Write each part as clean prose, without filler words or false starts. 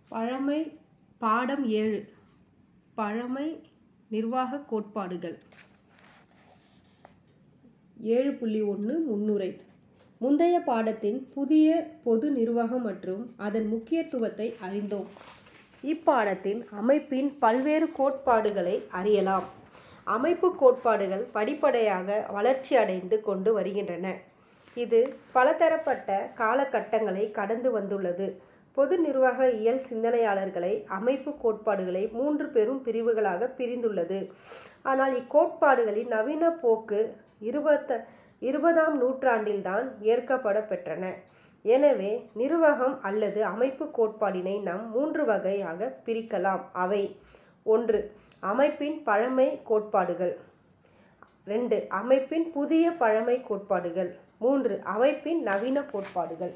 பழமை பாடம் 7 பழமை நிர்வாக கோட்பாடுகள் 7.1 முன்னுரை. முந்தைய பாடத்தின் புதிய பொது நிர்வாகம் மற்றும் அதன் முக்கியத்துவத்தை அறிந்தோம். இப்பாடத்தில் அமைப்பின் பல்வேறு கோட்பாடுகளை அறியலாம். அமைப்பு கோட்பாடுகள் படிப்படியாக வளர்ச்சி அடைந்து கொண்டு வருகின்றன. இது பலதரப்பட்ட காலகட்டங்களை கடந்து வந்துள்ளது. பொது நிர்வாக இயல் சிந்தனையாளர்களை அமைப்பு கோட்பாடுகளை 3 பெரும் பிரிவுகளாக பிரிந்துள்ளது. ஆனால் இக்கோட்பாடுகளின் நவீன போக்கு 20ஆம் நூற்றாண்டில்தான் ஏற்கப்பட பெற்றன. எனவே நிர்வாகம் அல்லது அமைப்பு கோட்பாடினை நாம் 3 வகையாக பிரிக்கலாம். அவை: 1. அமைப்பின் பழமை கோட்பாடுகள். 2. அமைப்பின் புதிய பழமை கோட்பாடுகள். 3. அமைப்பின் நவீன கோட்பாடுகள்.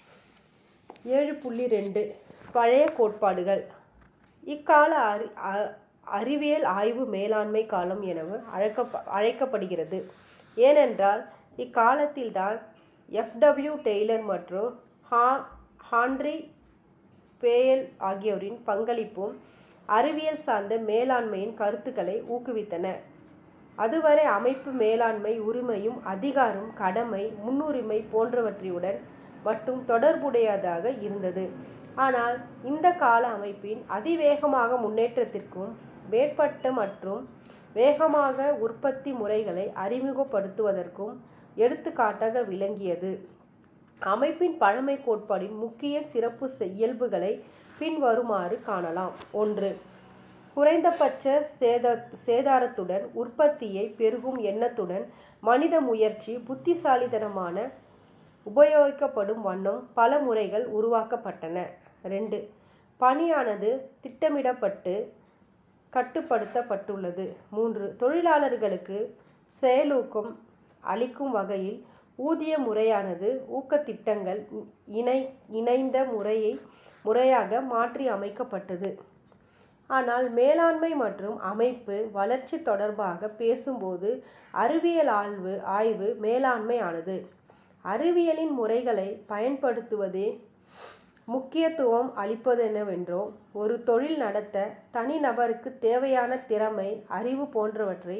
7.2 பழைய கோட்பாடுகள். இக்கால அறிவியல் ஆய்வு மேலாண்மை காலம் எனவும் அழைக்கப்படுகிறது. ஏனென்றால் இக்காலத்தில்தான் F.W. டெய்லர் மற்றும் ஹான்ரி பேயல் ஆகியோரின் பங்களிப்பும் அறிவியல் சார்ந்த மேலாண்மையின் கருத்துக்களை ஊக்குவித்தன. அதுவரை அமைப்பு மேலாண்மை உரிமையும் அதிகாரம், கடமை, முன்னுரிமை போன்றவற்றுடன் மட்டும் தொடர்புடையதாக இருந்தது. ஆனால் இந்த கால அமைப்பின் அதிவேகமாக முன்னேற்றத்திற்கும் மேம்பட்ட மற்றும் வேகமாக உற்பத்தி முறைகளை அறிமுகப்படுத்துவதற்கும் எடுத்துக்காட்டாக விளங்கியது. அமைப்பின் பழமை கோட்பாடின் முக்கிய சிறப்பு இயல்புகளை பின்வருமாறு காணலாம். 1. குறைந்தபட்ச சேதாரத்துடன் உற்பத்தியை பெருகும் எண்ணத்துடன் மனித முயற்சி புத்திசாலித்தனமான உபயோகிக்கப்படும் வண்ணம் பல முறைகள் உருவாக்கப்பட்டன. 2. பணியானது திட்டமிடப்பட்டு கட்டுப்படுத்தப்பட்டுள்ளது. 3. தொழிலாளர்களுக்கு செயலூக்கம் அளிக்கும் வகையில் ஊதிய முறையானது ஊக்கத்திட்டங்கள் இணைந்த முறையாக மாற்றி அமைக்கப்பட்டது. ஆனால் மேலாண்மை மற்றும் அமைப்பு வளர்ச்சி தொடர்பாக பேசும்போது அறிவியல் ஆய்வு மேலாண்மை ஆனது. அறிவியலின் முறைகளை பயன்படுத்துவதே முக்கியத்துவம் அளிப்பதெனவென்றோ ஒரு தொழில் நடத்த தனிநபருக்கு தேவையான திறமை, அறிவு போன்றவற்றை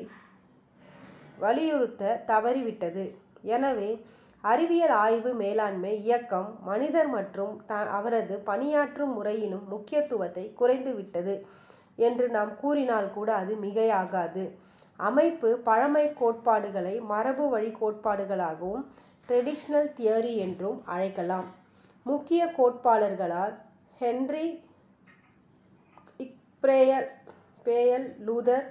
வலியுறுத்த தவறிவிட்டது. எனவே அறிவியல் ஆய்வு மேலாண்மை இயக்கம் மனிதர் மற்றும் அவரது பணியாற்றும் முறையினும் முக்கியத்துவத்தை குறைந்துவிட்டது என்று நாம் கூறினால் கூட அது மிகையாகாது. அமைப்பு பழமை கோட்பாடுகளை மரபு வழி கோட்பாடுகளாகவும் ட்ரெடிஷனல் தியரி என்றும் அழைக்கலாம். முக்கிய கோட்பாட்டாளர்களால் ஹென்றி பேயல், லூதர்,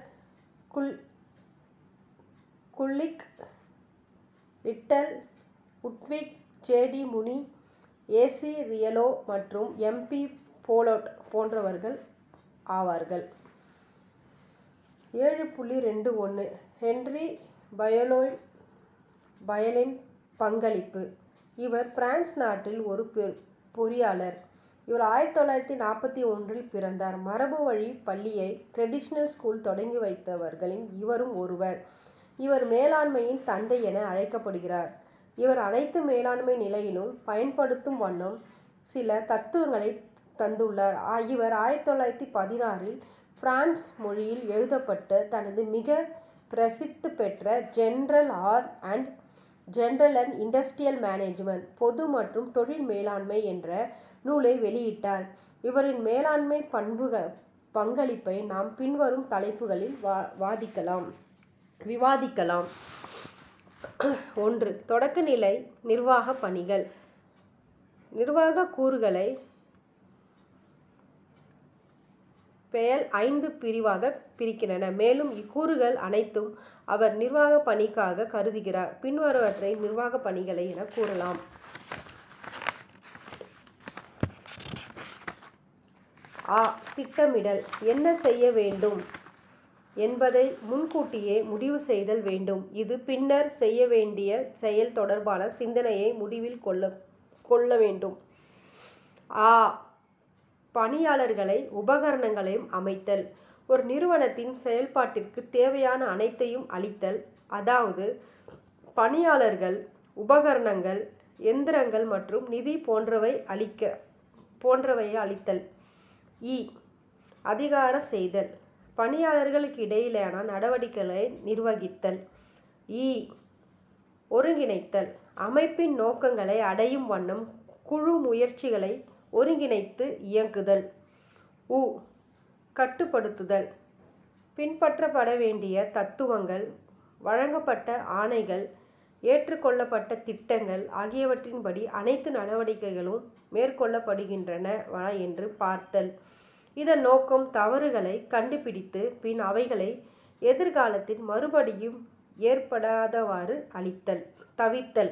குல்ரிச் லிட்டில், Urwick, J D. Mooney, A C. Reiley மற்றும் எம்.பி. போலட் போன்றவர்கள் ஆவார்கள். 7.21 ஹென்றி பயலின் பங்களிப்பு. இவர் பிரான்ஸ் நாட்டில் ஒரு பொறியாளர். இவர் 1941 பிறந்தார். மரபு வழி பள்ளியை ட்ரெடிஷனல் ஸ்கூல் தொடங்கி வைத்தவர்களில் இவரும் ஒருவர். இவர் மேலாண்மையின் தந்தை என அழைக்கப்படுகிறார். இவர் அனைத்து மேலாண்மை நிலையிலும் பயன்படுத்தும் வண்ணம் சில தத்துவங்களை தந்துள்ளார். இவர் 1916 பிரான்ஸ் மொழியில் எழுதப்பட்ட தனது மிக பிரசித்தி பெற்ற ஜெனரல் அண்ட் இண்டஸ்ட்ரியல் மேனேஜ்மெண்ட் பொது மற்றும் தொழில் மேலாண்மை என்ற நூலை வெளியிட்டார். இவரின் மேலாண்மை பங்களிப்பை நாம் பின்வரும் தலைப்புகளில் விவாதிக்கலாம். 1. தொடக்கநிலை நிர்வாக பணிகள். நிர்வாக கூறுகளை பேயல் 5 பிரிவாக பிரிக்கின்றன. மேலும் இக்கூறுகள் அனைத்தும் அவர் நிர்வாக பணிக்காக கருதுகிறார். பின்வருவற்றை நிர்வாக பணிகளை என கூறலாம். திட்டமிடல். என்ன செய்ய வேண்டும் என்பதை முன்கூட்டியே முடிவு செய்தல் வேண்டும். இது பின்னர் செய்ய வேண்டிய செயல் தொடர்பான சிந்தனையை முடிவில் கொள்ள வேண்டும். பணியாளர்களை உபகரணங்களையும் அமைத்தல். ஒரு நிறுவனத்தின் செயல்பாட்டிற்கு தேவையான அனைத்தையும் அளித்தல், அதாவது பணியாளர்கள், உபகரணங்கள், எந்திரங்கள் மற்றும் நிதி போன்றவையை அளித்தல். இ. அதிகார செய்தல். பணியாளர்களுக்கு இடையிலான நடவடிக்கைகளை நிர்வகித்தல். இ. ஒருங்கிணைத்தல். அமைப்பின் நோக்கங்களை அடையும் வண்ணம் குழு முயற்சிகளை ஒருங்கிணைத்து இயக்குதல். உ. கட்டுப்படுத்துதல். பின்பற்றப்பட வேண்டிய தத்துவங்கள், வழங்கப்பட்ட ஆணைகள், ஏற்றுக்கொள்ளப்பட்ட திட்டங்கள் ஆகியவற்றின்படி அனைத்து நடவடிக்கைகளும் மேற்கொள்ளப்படுகின்றனவா என்று பார்த்தல். இதன் நோக்கம் தவறுகளை கண்டுபிடித்து பின் அவைகளை எதிர்காலத்தில் மறுபடியும் ஏற்படாதவாறு தவிர்த்தல்.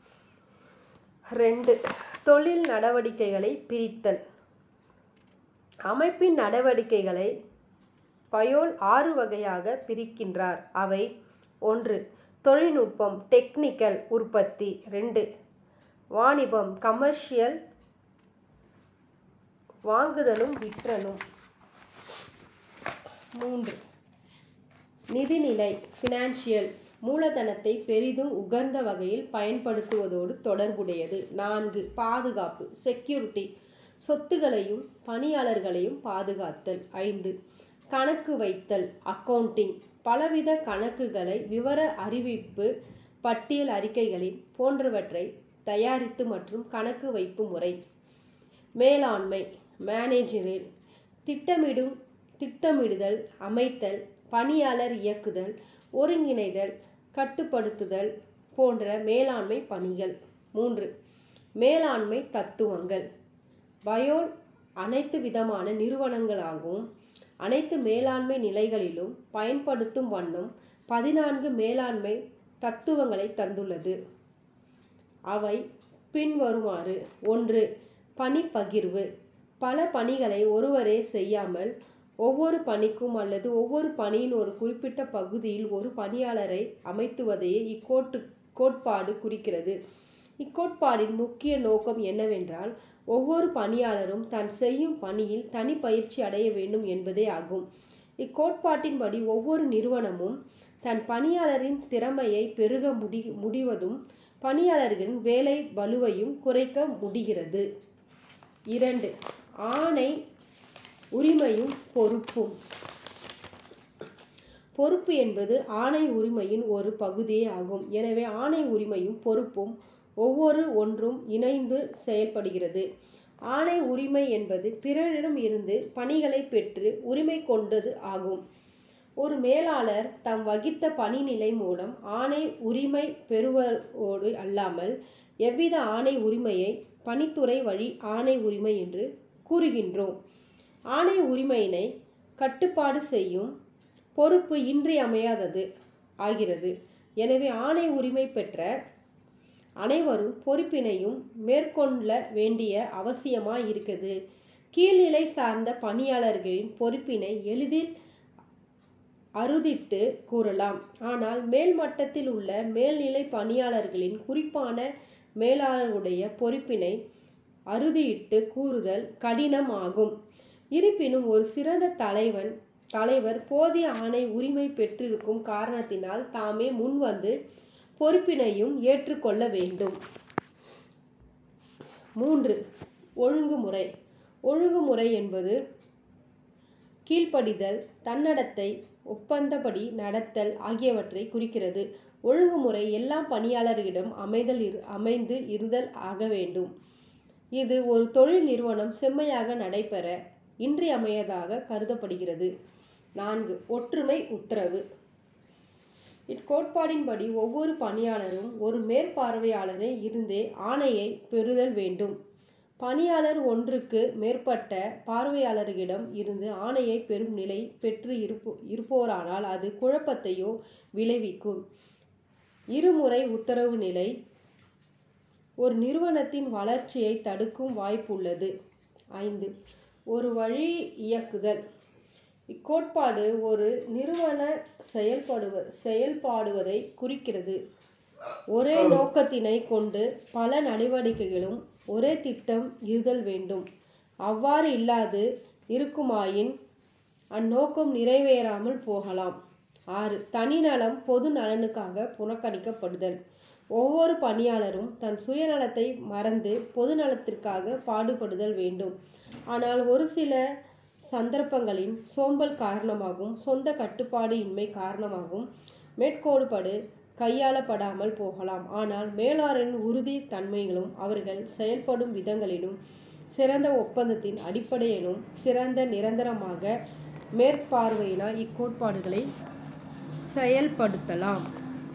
2. தொழில் நடவடிக்கைகளை பிரித்தல். அமைப்பின் நடவடிக்கைகளை பயோல் 6 வகையாக பிரிக்கின்றார். அவை: 1. தொழில்நுட்பம் டெக்னிக்கல் உற்பத்தி. 2. வாணிபம் கமர்ஷியல் வாங்குதலும் விற்றலும். 3. நிதிநிலை ஃபினான்ஷியல் மூலதனத்தை பெரிதும் உகந்த வகையில் பயன்படுத்துவதோடு தொடர்புடையது. 4. பாதுகாப்பு செக்யூரிட்டி சொத்துக்களையும் பணியாளர்களையும் பாதுகாத்தல். 5. கணக்கு வைத்தல் அக்கவுண்டிங் பலவித கணக்குகளை விவர அறிவிப்பு பட்டியல் அறிக்கைகளின் போன்றவற்றை தயாரித்து மற்றும் கணக்கு வைப்பு முறை. மேலாண்மை மேனேஜரில் திட்டமிடுதல், அமைத்தல், பணியாளர் இயக்குதல், ஒருங்கிணைதல், கட்டுப்படுத்துதல் போன்ற மேலாண்மை பணிகள். 3. மேலாண்மை தத்துவங்கள். பயோல் அனைத்து விதமான நிறுவனங்களாகவும் அனைத்து மேலாண்மை நிலைகளிலும் பயன்படுத்தும் வண்ணம் 14 மேலாண்மை தத்துவங்களை தந்துள்ளது. அவை பின்வருமாறு: 1. பணி பகிர்வு. பல பணிகளை ஒருவரே செய்யாமல் ஒவ்வொரு பணிக்கும் அல்லது ஒவ்வொரு பணியின் ஒரு குறிப்பிட்ட பகுதியில் ஒரு பணியாளரை அமைத்துவதையே இக்கோட்பாடு குறிக்கிறது. இக்கோட்பாடின் முக்கிய நோக்கம் என்னவென்றால், ஒவ்வொரு பணியாளரும் தான் செய்யும் பணியில் தனி பயிற்சி அடைய வேண்டும் என்பதே ஆகும். இக்கோட்பாட்டின்படி ஒவ்வொரு நிறுவனமும் தன் பணியாளரின் திறமையை பெருக முடிவதும் பணியாளர்களின் வேலை பளுவையும் குறைக்க முடிகிறது. 2. ஆணை உரிமையும் பொறுப்பும். பொறுப்பு என்பது ஆணை உரிமையின் ஒரு பகுதியே ஆகும். எனவே ஆணை உரிமையும் பொறுப்பும் ஒன்றும் இணைந்து செயல்படுகிறது. ஆணை உரிமை என்பது பிறரிடம் இருந்து பணிகளை பெற்று உரிமை கொண்டது ஆகும். ஒரு மேலாளர் தாம் வகித்த பணிநிலை மூலம் ஆணை உரிமை பெறுவதோடு அல்லாமல் எவ்வித ஆணை உரிமையை பணித்துறை வழி ஆணை உரிமை என்று கூறுகின்றோம். ஆணை உரிமையினை கட்டுப்பாடு செய்யும் பொறுப்பு இன்றியமையாதது ஆகிறது. எனவே ஆணை உரிமை பெற்ற அனைவரும் பொறுப்பினையும் மேற்கொள்ள வேண்டிய அவசியமாயிருக்கிறது. கீழ்நிலை சார்ந்த பணியாளர்களின் பொறுப்பினை எளிதில் அறுதிட்டு கூறலாம். ஆனால் மேல்மட்டத்தில் உள்ள மேல்நிலை பணியாளர்களின், குறிப்பான மேலாளருடைய பொறுப்பினை அறுதியிட்டு கூறுதல் கடினம் ஆகும். இருப்பினும் ஒரு சிறந்த தலைவர் போதிய ஆணை உரிமை பெற்றிருக்கும் காரணத்தினால் தாமே முன்வந்து பொறுப்பினையும் ஏற்றுக்கொள்ள வேண்டும். 3. ஒழுங்குமுறை. ஒழுங்குமுறை என்பது கீழ்ப்படிதல், தன்னடத்தை, ஒப்பந்தப்படி நடத்தல் ஆகியவற்றை குறிக்கிறது. ஒழுங்குமுறை எல்லா பணியாளர்களிடம் அமைந்து இருந்தல் ஆக வேண்டும். இது ஒரு தொழில் நிறுவனம் செம்மையாக நடைபெற இன்றியமையாததாக கருதப்படுகிறது. 4. ஒற்றுமை உத்தரவு. இக்கோட்பாடின்படி ஒவ்வொரு பணியாளரும் ஒரு மேற்பார்வையாளரை இருந்தே ஆணையை பெறுதல் வேண்டும். பணியாளர் ஒன்றுக்கு மேற்பட்ட பார்வையாளர்களிடம் இருந்து ஆணையை பெறும் நிலை பெற்று இருப்போரானால் அது குழப்பத்தையோ விளைவிக்கும். இருமுறை உத்தரவு நிலை ஒரு நிறுவனத்தின் வளர்ச்சியை தடுக்கும் வாய்ப்புள்ளது. 5. ஒரு வழி இயக்குதல். இக்கோட்பாடு ஒரு நிறுவன செயல்பாடுவதை குறிக்கிறது. ஒரே நோக்கத்தினை கொண்டு பல நடவடிக்கைகளும் ஒரே திட்டம் இருத்தல் வேண்டும். அவ்வாறு இல்லாது இருக்குமாயின் அந்நோக்கம் நிறைவேறாமல் போகலாம். 6. தனிநலம் பொது நலனுக்காக புறக்கணிக்கப்படுதல். ஒவ்வொரு பணியாளரும் தன் சுயநலத்தை மறந்து பொது நலத்திற்காக பாடுபடுதல் வேண்டும். ஆனால் ஒரு சில சந்தர்ப்பங்களின் சோம்பல் காரணமாகவும் சொந்த கட்டுப்பாடு இன்மை காரணமாகவும் மேற்கோள்படு கையாளப்படாமல் போகலாம். ஆனால் மேலாளரின் உறுதி தன்மைகளும் அவர்கள் செயல்படும் விதங்களிலும் சிறந்த ஒப்பந்தத்தின் அடிப்படையிலும் சிறந்த நிரந்தரமாக மேற்பார்வையினால் இக்கோட்பாடுகளை செயல்படுத்தலாம்.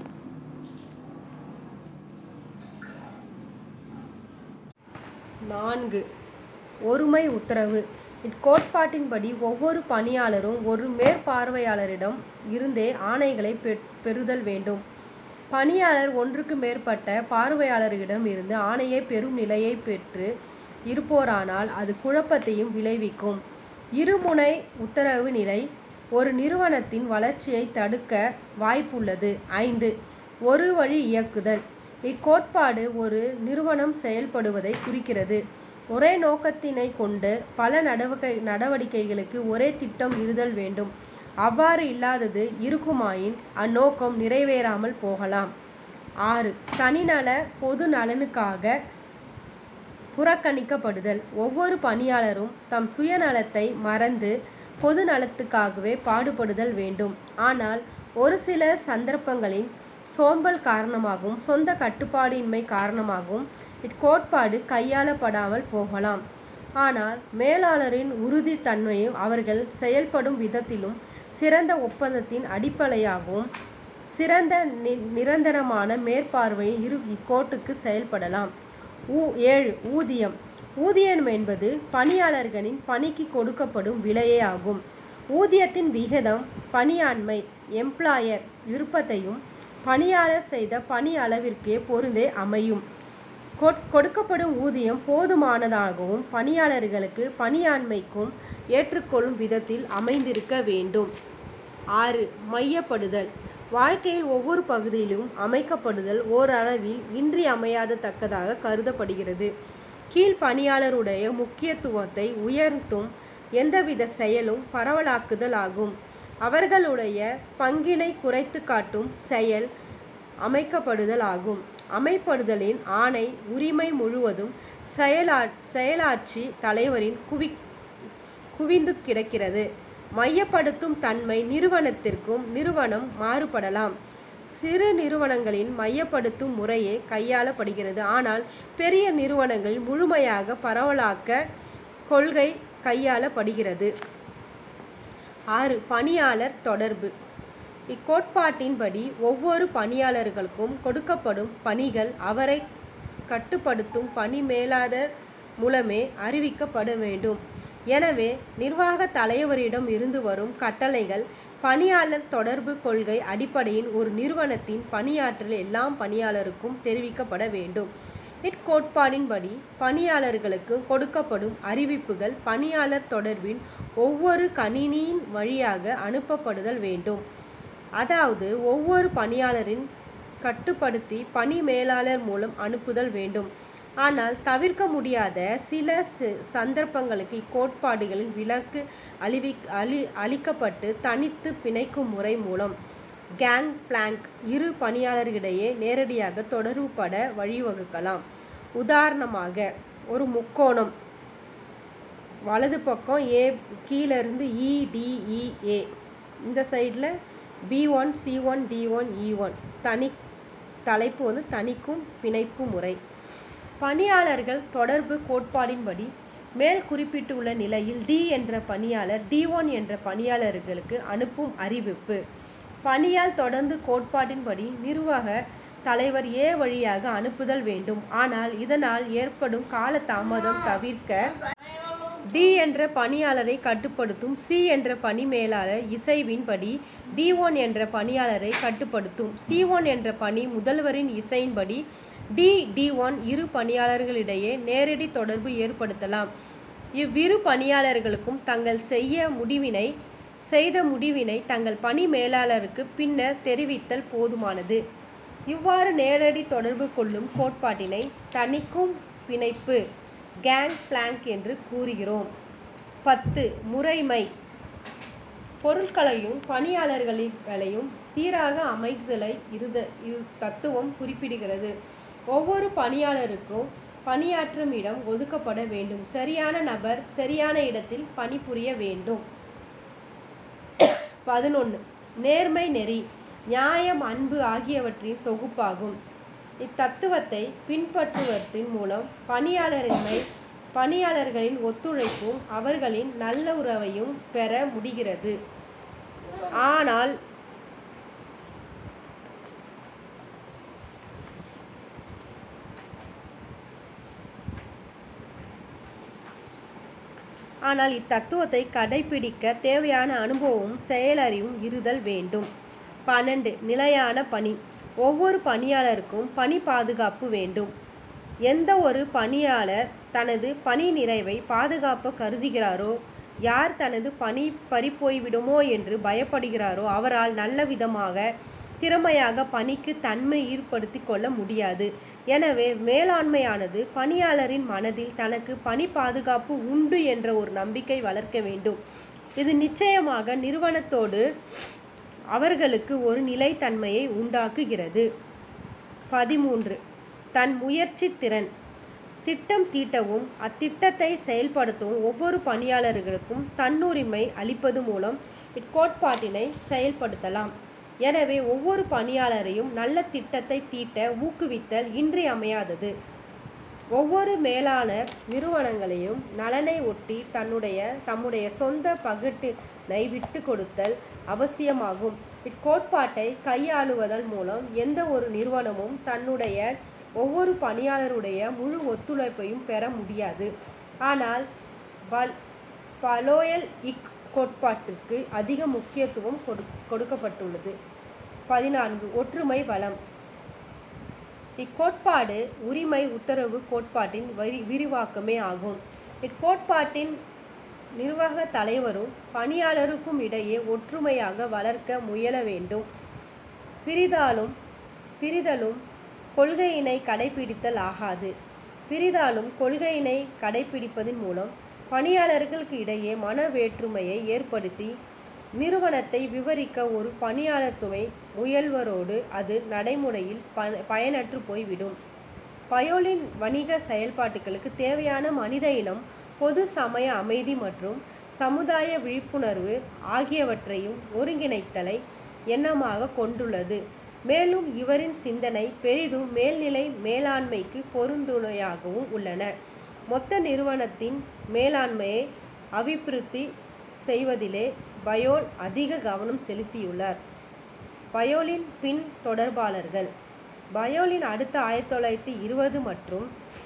4. ஒருமை உத்தரவு. இக்கோட்பாட்டின்படி ஒவ்வொரு பணியாளரும் ஒரு மேற்பார்வையாளரிடம் இருந்தே ஆணைகளை பெறுதல் வேண்டும். பணியாளர் ஒன்றுக்கு மேற்பட்ட பார்வையாளர்களிடம் இருந்து ஆணையை பெறும் நிலையை பெற்று இருப்போரானால் அது குழப்பத்தையும் விளைவிக்கும். இருமுனை உத்தரவு நிலை ஒரு நிறுவனத்தின் வளர்ச்சியை தடுக்க வாய்ப்புள்ளது. 5. ஒரு வழி இயக்குதல். இக்கோட்பாடு ஒரு நிறுவனம் செயல்படுவதை குறிக்கிறது. ஒரே நோக்கத்தினை கொண்டு பல நடவடிக்கைகளுக்கு ஒரே திட்டம் இருதல் வேண்டும். அவ்வாறு இல்லாதது இருக்குமாயின் அந்நோக்கம் நிறைவேறாமல் போகலாம். 6. தனிநல பொது நலனுக்காக புறக்கணிக்கப்படுதல். ஒவ்வொரு பணியாளரும் தம் சுயநலத்தை மறந்து பொது நலத்துக்காகவே பாடுபடுதல் வேண்டும். ஆனால் ஒரு சில சந்தர்ப்பங்களின் சோம்பல் காரணமாகவும் சொந்த கட்டுப்பாடு இன்மை காரணமாகவும் இக்கோட்பாடு கையாளப்படாமல் போகலாம். ஆனால் மேலாளரின் உறுதி தன்மையும் அவர்கள் செயல்படும் விதத்திலும் சிறந்த ஒப்பந்தத்தின் அடிப்படையாகவும் சிறந்த நிரந்தரமான மேற்பார்வையில் இக்கோட்டுக்கு செயல்படலாம். 7. ஊதியம். ஊதியம் என்பது பணியாளர்களின் பணிக்கு கொடுக்கப்படும் விலையே ஆகும். ஊதியத்தின் விகிதம் பணியாண்மை எம்ப்ளாயர் விருப்பத்தையும் பணியாளர் செய்த பணி அளவிற்கே பொருந்தே அமையும். கொடுக்கப்படும் ஊதியம் போதுமானதாகவும் பணியாளர்களுக்கு பணியாண்மைக்கும் ஏற்றுக்கொள்ளும் விதத்தில் அமைந்திருக்க வேண்டும். 6. மையப்படுதல். வாழ்க்கையில் ஒவ்வொரு பகுதியிலும் அமைக்கப்படுதல் ஓரளவில் இன்றியமையாதத்தக்கதாக கருதப்படுகிறது. கீழ் பணியாளருடைய முக்கியத்துவத்தை உயர்த்தும் எந்தவித செயலும் பரவலாக்குதல் ஆகும். அவர்களுடைய பங்கினை குறைத்து காட்டும் செயல் அமைக்கப்படுதல் ஆகும். அமைப்படுதலின் ஆணை உரிமை முழுவதும் செயலாட்சி தலைவரின் குவிந்து கிடக்கிறது. மையப்படுத்தும் தன்மை நிறுவனத்திற்கும் நிறுவனம் மாறுபடலாம். சிறு நிறுவனங்களின் மையப்படுத்தும் முறையே கையாளப்படுகிறது. ஆனால் பெரிய நிறுவனங்களில் முழுமையாக பரவலாக்க கொள்கை கையாளப்படுகிறது. 6. பணியாளர் தொடர்பு. இக்கோட்பாட்டின்படி ஒவ்வொரு பணியாளர்களுக்கும் கொடுக்கப்படும் பணிகள் அவரை கட்டுப்படுத்தும் பணி மேலாளர் மூலமே அறிவிக்கப்பட வேண்டும். எனவே நிர்வாக தலைவரிடம் இருந்து வரும் கட்டளைகள் பணியாளர் தொடர்பு கொள்கை அடிப்படையில் ஒரு நிறுவனத்தின் பணியாற்றல் எல்லா பணியாளருக்கும் தெரிவிக்கப்பட வேண்டும். இக்கோட்பாடின்படி பணியாளர்களுக்கு கொடுக்கப்படும் அறிவிப்புகள் பணியாளர் தொடர்பின் ஒவ்வொரு கணினியின் வழியாக அனுப்பப்படுதல் வேண்டும். அதாவது ஒவ்வொரு பணியாளரின் கட்டுப்படுத்தி பணி மேலாளர் மூலம் அனுப்புதல் வேண்டும். ஆனால் தவிர்க்க முடியாத சில சந்தர்ப்பங்களுக்கு இக்கோட்பாடுகளின் விலக்கு அளிக்கப்பட்டு தனித்து பிணைக்கும் முறை மூலம் கேங் பிளாங்க் இரு பணியாளர்களிடையே நேரடியாக தொடர்புபட வழிவகுக்கலாம். உதாரணமாக ஒரு முக்கோணம் வலது பக்கம் ஏ கீழிருந்து EDEA, இந்த சைடில் B1 C1 D1 E1. தலைப்பு தணிக்கும் பிணைப்பு முறை. பணியாளர்கள் தொடர்பு கோட்பாடின்படி மேல் குறிப்பிட்டுள்ள நிலையில் D என்ற பணியாளர் D1 என்ற பணியாளர்களுக்கு அனுப்பும் அறிவிப்பு பணியால் தொடர்ந்து கோட்பாட்டின்படி நிர்வாக தலைவர் A வழியாக அனுப்புதல் வேண்டும். ஆனால் இதனால் ஏற்படும் கால தாமதம் தவிர்க்க D என்ற பணியாளரை கட்டுப்படுத்தும் C என்ற பணி மேலாளர் இசைவின்படி D1 என்ற பணியாளரை கட்டுப்படுத்தும் C1 என்ற பணி முதல்வரின் இசையின்படி D1 இரு பணியாளர்களிடையே நேரடி தொடர்பு ஏற்படுத்தலாம். இவ்விரு பணியாளர்களுக்கும் தங்கள் செய்த முடிவினை தங்கள் பணி மேலாளருக்கு பின்னர் தெரிவித்தல் போதுமானது. இவ்வாறு நேரடி தொடர்பு கொள்ளும் கோட்பாட்டினை தணிக்கும் பிணைப்பு கேங் பிளாங்க் என்று கூறுகிறோம். 10. முறைமை. பொருட்களையும் பணியாளர்களையும் சீராக அமைத்தலை தத்துவம் குறிப்பிடுகிறது. ஒவ்வொரு பணியாளருக்கும் பணியாற்றும் இடம் ஒதுக்கப்பட வேண்டும். சரியான நபர் சரியான இடத்தில் பணிபுரிய வேண்டும். 11. நேர்மை நெறி, நியாயம், அன்பு ஆகியவற்றின் தொகுப்பாகும். இத்தத்துவத்தை பின்பற்றுவதன் மூலம் பணியாளர்களின் ஒத்துழைப்பும் அவர்களின் நல்ல உறவையும் பெற முடிகிறது. ஆனால் இத்தத்துவத்தை கடைபிடிக்க தேவையான அனுபவமும் செயலறிவும் இருத்தல் வேண்டும். 12. நிலையான பணி, ஒவ்வொரு பணியாளருக்கும் பணி பாதுகாப்பு வேண்டும். எந்த ஒரு பணியாளர் தனது பணி நிறைவை பாதுகாப்ப கருதுகிறாரோ, யார் தனது பணி பறிபோய்விடுமோ என்று பயப்படுகிறாரோ அவரால் நல்ல விதமாக திறமையாக பணிக்கு தன்மை ஈடுபடுத்தி கொள்ள முடியாது. எனவே மேலாண்மையானது பணியாளரின் மனதில் தனக்கு பணி பாதுகாப்பு உண்டு என்ற ஒரு நம்பிக்கை வளர்க்க வேண்டும். இது நிச்சயமாக நிறுவனத்தோடு அவர்களுக்கு ஒரு நிலைத்தன்மையை உண்டாக்குகிறது. 13. தன் முயற்சி திறன், திட்டம் தீட்டவும் அத்திட்டத்தை செயல்படுத்தவும் ஒவ்வொரு பணியாளர்களுக்கும் தன்னுரிமை அளிப்பது மூலம் இக்கோட்பாட்டினை செயல்படுத்தலாம். எனவே ஒவ்வொரு பணியாளரையும் நல்ல திட்டத்தை தீட்ட ஊக்குவித்தல் இன்றியமையாதது. ஒவ்வொரு மேலாளர் நிறுவனங்களையும் நலனை ஒட்டி தம்முடைய சொந்த பகிட்டினை விட்டு கொடுத்தல் அவசியமாகும். இக்கோட்பாட்டை கையாளுவதன் மூலம் எந்த ஒரு நிறுவனமும் தன்னுடைய ஒவ்வொரு பணியாளருடைய முழு ஒத்துழைப்பையும் பெற முடியாது. ஆனால் பலோயல் இக்கோட்பாட்டிற்கு அதிக முக்கியத்துவம் கொடுக்கப்பட்டுள்ளது. 14. ஒற்றுமை பலம், இக்கோட்பாடு உரிமை உத்தரவு கோட்பாட்டின் விரிவாக்கமே ஆகும். இக்கோட்பாட்டின் நிர்வாக தலைவரும் பணியாளருக்கும் இடையே ஒற்றுமையாக வளர்க்க முயல வேண்டும். பிரிதலும் கொள்கையினை கடைபிடித்தல் ஆகாது. பிரிதலும் கொள்கையினை கடைபிடிப்பதன் மூலம் பணியாளர்களுக்கு இடையே மன வேற்றுமையை ஏற்படுத்தி நிறுவனத்தை விவரிக்க ஒரு பணியாளர் துணை முயல்வரோடு அது நடைமுறையில் பயனற்று போய்விடும். பயோலின் வணிக செயல்பாட்டுகளுக்கு தேவையான மனித இனம் பொது சமய அமைதி மற்றும் சமுதாய விழிப்புணர்வு ஆகியவற்றையும் ஒருங்கிணைத்தலை எண்ணமாக கொண்டுள்ளது. மேலும் இவரின் சிந்தனை பெரிதும் மேல்நிலை மேலாண்மைக்கு பொருந்துணையாகவும் உள்ளன. மொத்த நிறுவனத்தின் மேலாண்மையை அபிவிருத்தி செய்வதிலே பயோல் அதிக கவனம் செலுத்தியுள்ளார். பயோலின் பின் தொடர்பாளர்கள், பயோலின் அடுத்த 1920 மற்றும்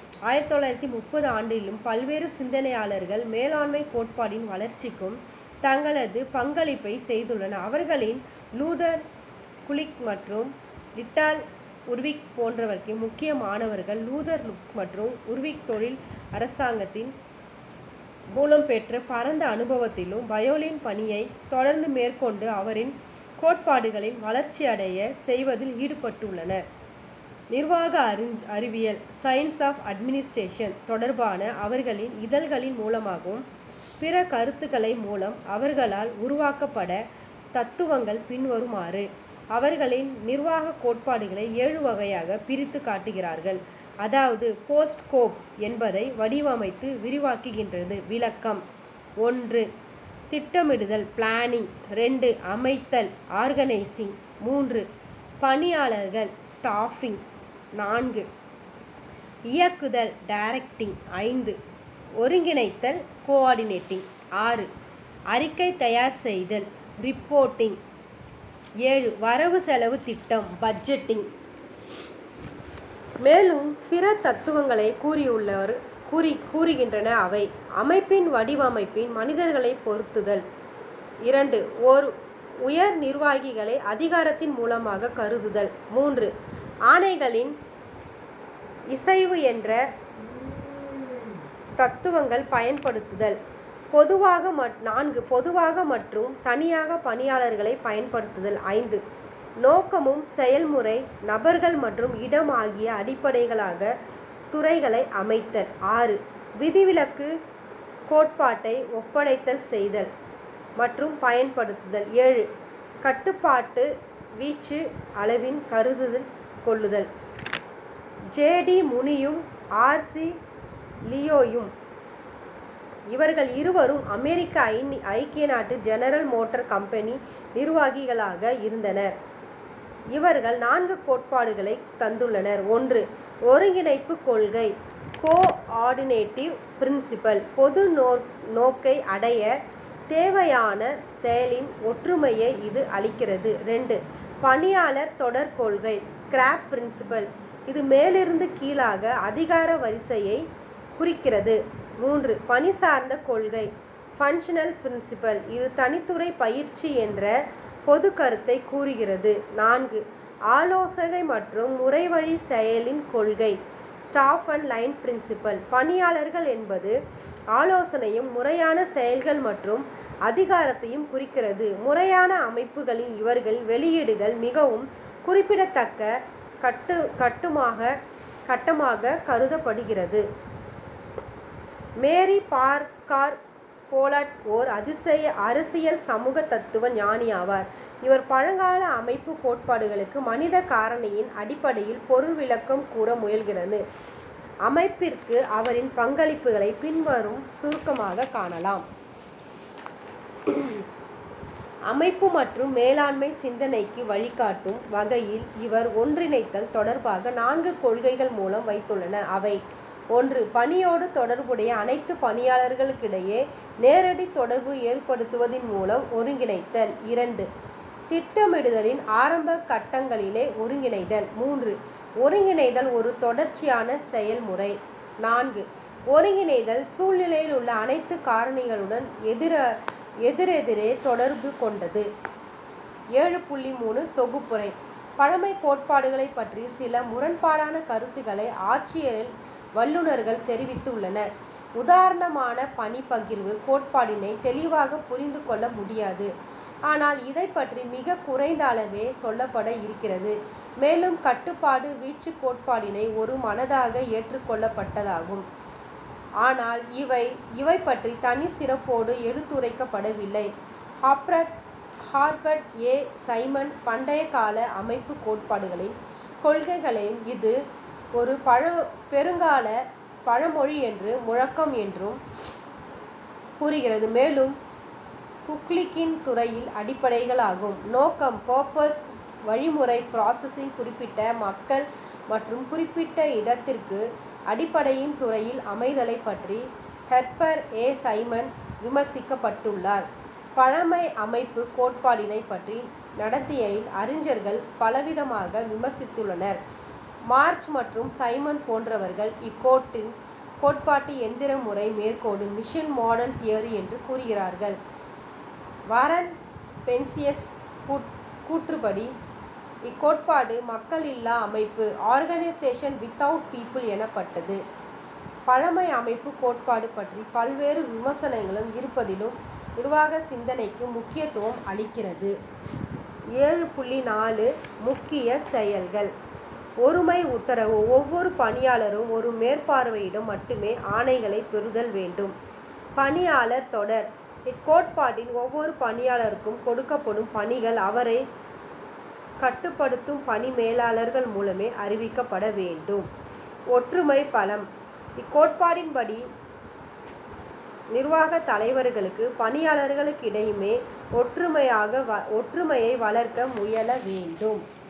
1930 ஆண்டிலும் பல்வேறு சிந்தனையாளர்கள் மேலாண்மை கோட்பாடின் வளர்ச்சிக்கும் தங்களது பங்களிப்பை செய்துள்ளனர். அவர்களின் லூதர் குலிக் மற்றும் லிட்டால் உர்விக் போன்றவர்கள் முக்கியமானவர்கள். லூதர் மற்றும் உர்விக் தொழில் அரசாங்கத்தின் மூலம் பெற்ற பரந்த அனுபவத்திலும் பயோலின் பணியை தொடர்ந்து மேற்கொண்டு அவரின் கோட்பாடுகளின் வளர்ச்சியடைய செய்வதில் ஈடுபட்டுள்ளனர். நிர்வாக அறிவியல், சயின்ஸ் ஆஃப் அட்மினிஸ்ட்ரேஷன் தொடர்பான அவர்களின் இதழ்களின் மூலமாகவும் பிற கருத்துக்களை மூலம் அவர்களால் உருவாக்கப்பட தத்துவங்கள் பின்வருமாறு. அவர்களின் நிர்வாக கோட்பாடுகளை 7 வகையாக பிரித்து காட்டுகிறார்கள். அதாவது போஸ்ட் கோப் என்பதை வடிவமைத்து விரிவாக்குகின்றது. விளக்கம்: 1. திட்டமிடுதல் பிளானிங். 2. அமைத்தல் ஆர்கனைசிங். 3. பணியாளர்கள் ஸ்டாஃபிங். 4. இயக்குதல் டைரக்டிங். 5. ஒருங்கிணைத்தல் கோஆர்டினேட்டிங். 6. அறிக்கை தயார் செய்தல் ரிப்போர்ட்டிங். 7. வரவு செலவு திட்டம் பட்ஜெட்டிங். மேலும் பிற தத்துவங்களை கூறுகின்றன. அவை: அமைப்பின் வடிவமைப்பின் மனிதர்களை பொருத்துதல். 2. உயர் நிர்வாகிகளை அதிகாரத்தின் மூலமாக கருதுதல். 3. ஆணைகளின் இசைவு என்ற தத்துவங்கள் பயன்படுத்துதல். 4. பொதுவாக மற்றும் தனியாக பணியாளர்களை பயன்படுத்துதல். 5. நோக்கமும் செயல்முறை, நபர்கள் மற்றும் இடம் ஆகிய அடிப்படைகளாக துறைகளை அமைத்தல். 6. விதிவிலக்கு கோட்பாட்டை ஒப்படைத்தல் செய்தல் மற்றும் பயன்படுத்துதல். 7. கட்டுப்பாட்டு வீச்சு அளவின் கருதுதல் கொள்ளுதல். ஜே.டி. முனியும் ஆர்சி லியோயும். இவர்கள் இருவரும் அமெரிக்க ஐக்கிய நாட்டு ஜெனரல் மோட்டார் கம்பெனி நிர்வாகிகளாக இருந்தனர். இவர்கள் 4 கோட்பாடுகளை தந்துள்ளனர். 1. ஒருங்கிணைப்பு கொள்கை கோஆர்டினேட்டிவ் பிரின்சிபல். பொது நோக்கை அடைய தேவையான செயலின் ஒற்றுமையை இது அளிக்கிறது. 2. பணியாளர் தொடர் கொள்கை ஸ்கிராப் பிரின்சிபல். இது மேலிருந்து கீழாக அதிகார வரிசையை குறிக்கிறது. 3. பணி சார்ந்த கொள்கை ஃபங்க்ஷனல் பிரின்சிபல். இது தனித்துறை பயிற்சி என்ற பொது கருத்தை கூறுகிறது. 4. ஆலோசனை மற்றும் முறைவழி செயலின் கொள்கை ஸ்டாஃப் அண்ட் லைன் பிரின்சிபல். பணியாளர்கள் என்பது ஆலோசனையும் முறையான செயல்கள் மற்றும் அதிகாரத்தையும் குறிக்கிறது. முறையான அமைப்புகளின் இவர்கள் வெளியீடுகள் மிகவும் குறிப்பிடத்தக்க கட்டமாக கருதப்படுகிறது. மேரி பார்கர் போலட் ஓர் அரசியல் சமூக தத்துவ ஞானி ஆவார். இவர் பழங்கால அமைப்பு கோட்பாடுகளுக்கு மனித காரணியின் அடிப்படையில் பொருள் விளக்கம் கூற முயல்கிறது. அமைப்பிற்கு அவரின் பங்களிப்புகளை பின்வரும் சுருக்கமாக காணலாம். அமைப்பு மற்றும் மேலாண்மை சிந்தனைக்கு வழிகாட்டும் வகையில் இவர் ஒன்றிணைத்தல் தொடர்பாக 4 கொள்கைகள் மூலம் வைத்துள்ளனர். அவை: 1. பணியோடு தொடர்புடைய அனைத்து பணியாளர்களுக்கிடையே நேரடி தொடர்பு ஏற்படுத்துவதன் மூலம் ஒருங்கிணைத்தல். 2. திட்டமிடுதலின் ஆரம்ப கட்டங்களிலே ஒருங்கிணைதல். 3. ஒருங்கிணைதல் ஒரு தொடர்ச்சியான செயல்முறை. 4. ஒருங்கிணைதல் சூழ்நிலையில் உள்ள அனைத்து காரணிகளுடன் எதிரெதிரே தொடர்பு கொண்டது. 7.3 தொகுப்புரை. பழமை கோட்பாடுகளை பற்றி சில முரண்பாடான கருத்துக்களை ஆட்சியல் வல்லுநர்கள் தெரிவித்துள்ளனர். உதாரணமான பணி பகிர்வு கோட்பாடினை தெளிவாக புரிந்து கொள்ள முடியாது. ஆனால் இதை பற்றி மிக குறைந்த அளவே சொல்லப்பட இருக்கிறது. மேலும் கட்டுப்பாடு வீச்சு கோட்பாடினை ஒரு மனதாக ஏற்றுக்கொள்ளப்பட்டதாகும். ஆனால் இவை பற்றி தனி சிறப்போடு எடுத்துரைக்கப்படவில்லை. ஹார்பர்ட் ஏ. சைமன் பண்டைய கால அமைப்பு கோட்பாடுகளின் கொள்கைகளையும் இது ஒரு பெருங்கால பழமொழி என்று முழக்கம் என்றும் கூறுகிறது. மேலும் புக்லிக்கின் துறையில் அடிப்படைகளாகும். நோக்கம் பர்பஸ், வழிமுறை ப்ராசஸிங், குறிப்பிட்ட மக்கள் மற்றும் குறிப்பிட்ட இடத்திற்கு அடிப்படையின் துறையில் அமைதலை பற்றி ஹெர்பர் ஏ. சைமன் விமர்சிக்கப்பட்டுள்ளார். பழமை அமைப்பு கோட்பாடினை பற்றி நடத்தையில் அறிஞர்கள் பலவிதமாக விமர்சித்துள்ளனர். மார்ச் மற்றும் சைமன் போன்றவர்கள் இக்கோட்பாட்டு எந்திர முறை மேற்கோடு மிஷன் மாடல் தியரி என்று கூறுகிறார்கள். வாரன் பென்சியஸ் கூற்றுப்படி இக்கோட்பாடு மக்கள் இல்லா அமைப்பு ஆர்கனைசேஷன் வித்தவுட் பீப்புள் எனப்பட்டது. பழமை அமைப்பு கோட்பாடு பற்றி பல்வேறு விமர்சனங்களும் இருப்பதிலும் நிர்வாக சிந்தனைக்கு முக்கியத்துவம் அளிக்கிறது. 7.4 முக்கிய செயல்கள். ஒருமை உத்தரவு. ஒவ்வொரு பணியாளரும் ஒரு மேற்பார்வையிடம் மட்டுமே ஆணைகளை பெறுதல் வேண்டும். பணியாளர் தொடர். இக்கோட்பாட்டின் ஒவ்வொரு பணியாளருக்கும் கொடுக்கப்படும் பணிகள் அவரை கட்டுப்படுத்தும் பணி மேலாளர்கள் மூலமே அறிவிக்கப்பட வேண்டும். ஒற்றுமை பலம். இக்கோட்பாடின்படி நிர்வாக தலைவர்களுக்கு பணியாளர்களுக்கிடையுமே ஒற்றுமையை வளர்க்க முயல வேண்டும்.